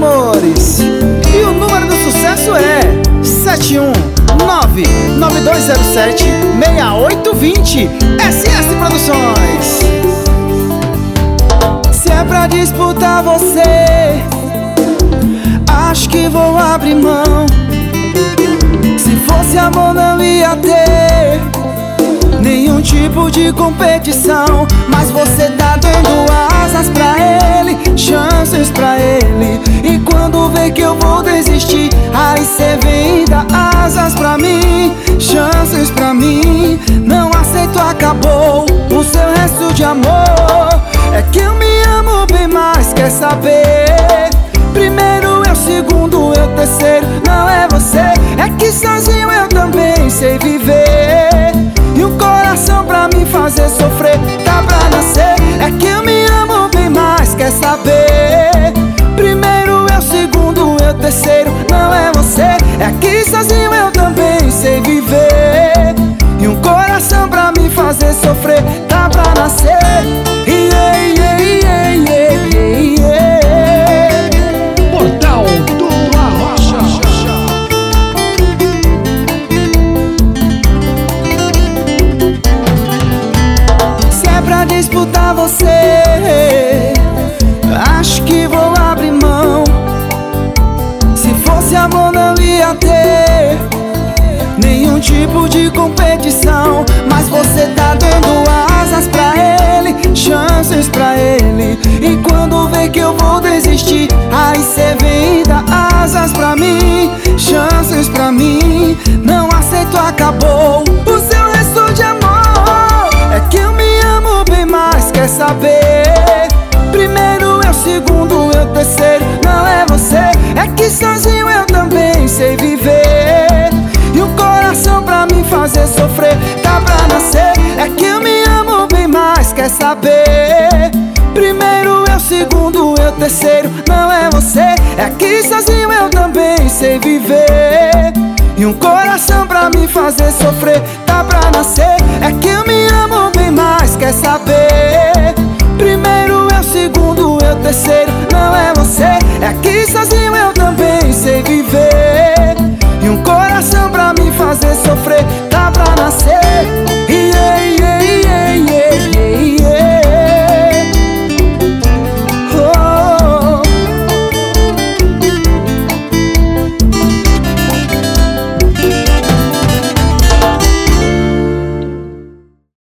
amores. E o número do sucesso é 71992076820. SS Produções. Se é pra disputar você, acho que vou abrir mão. Se fosse amor não ia ter nenhum tipo de competição. Mas você tá dando asas pra ele, chances pra ele. E quando vê que eu vou desistir, aí cê vem e dá asas pra mim, chances pra mim. Não aceito, acabou o seu resto de amor. É que eu me amo bem mais, quer saber? Primeiro eu, segundo eu, terceiro não é você. É que sozinho eu também sei viver. E um coração pra me fazer sofrer tá pra nascer. É que eu me amo bem mais, quer saber? Primeiro eu, segundo eu, terceiro não é você. É que sozinho eu também sei viver. E um coração pra me fazer sofrer tá pra nascer. Portal do Arrocha. Se é pra disputar você, acho que vou abrir mão. Se fosse amor não ia ter nenhum tipo de competição. Mas você tá dando asas pra ele, chances pra ele. E quando vê que eu vou desistir, aí cê vem e dá asas pra mim, chances pra mim. Não aceito, acabou o seu resto de amor. É que eu me amo bem mais, quer saber? Primeiro eu, segundo eu, terceiro não é você. É que sozinho eu também sei viver. E um coração pra me fazer sofrer tá pra nascer. É que eu me amo bem mais, quer saber? Primeiro eu, segundo eu, terceiro não é você. É que sozinho eu também sei viver. E um coração pra me fazer sofrer tá pra nascer.